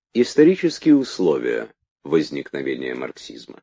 Исторические условия возникновения марксизма.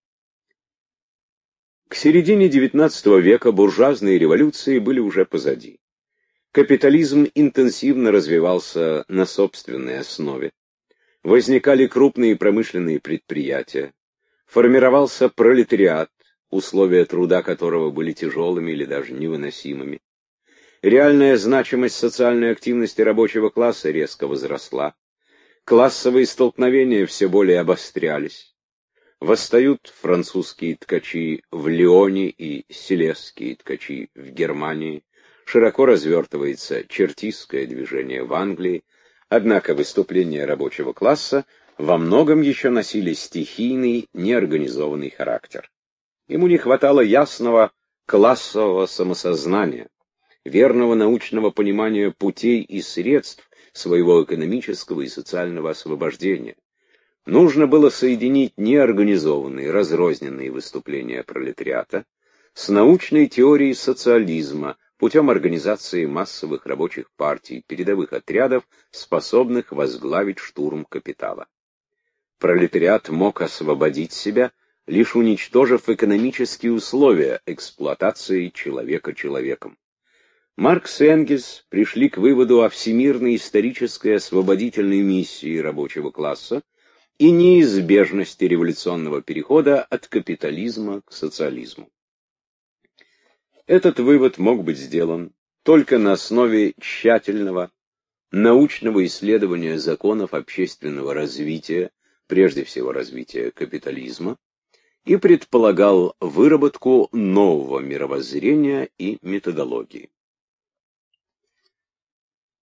К середине XIX века буржуазные революции были уже позади. Капитализм интенсивно развивался на собственной основе. Возникали крупные промышленные предприятия. Формировался пролетариат, условия труда которого были тяжелыми или даже невыносимыми. Реальная значимость социальной активности рабочего класса резко возросла. Классовые столкновения все более обострялись. Восстают французские ткачи в Лионе и силезские ткачи в Германии. Широко развертывается чертистское движение в Англии. Однако выступления рабочего класса во многом еще носили стихийный, неорганизованный характер. Ему не хватало ясного классового самосознания, верного научного понимания путей и средств своего экономического и социального освобождения. Нужно было соединить неорганизованные, разрозненные выступления пролетариата с научной теорией социализма путем организации массовых рабочих партий, передовых отрядов, способных возглавить штурм капитала. Пролетариат мог освободить себя, лишь уничтожив экономические условия эксплуатации человека человеком. Маркс и Энгельс пришли к выводу о всемирной исторической освободительной миссии рабочего класса и неизбежности революционного перехода от капитализма к социализму. Этот вывод мог быть сделан только на основе тщательного научного исследования законов общественного развития, прежде всего развития капитализма, и предполагал выработку нового мировоззрения и методологии.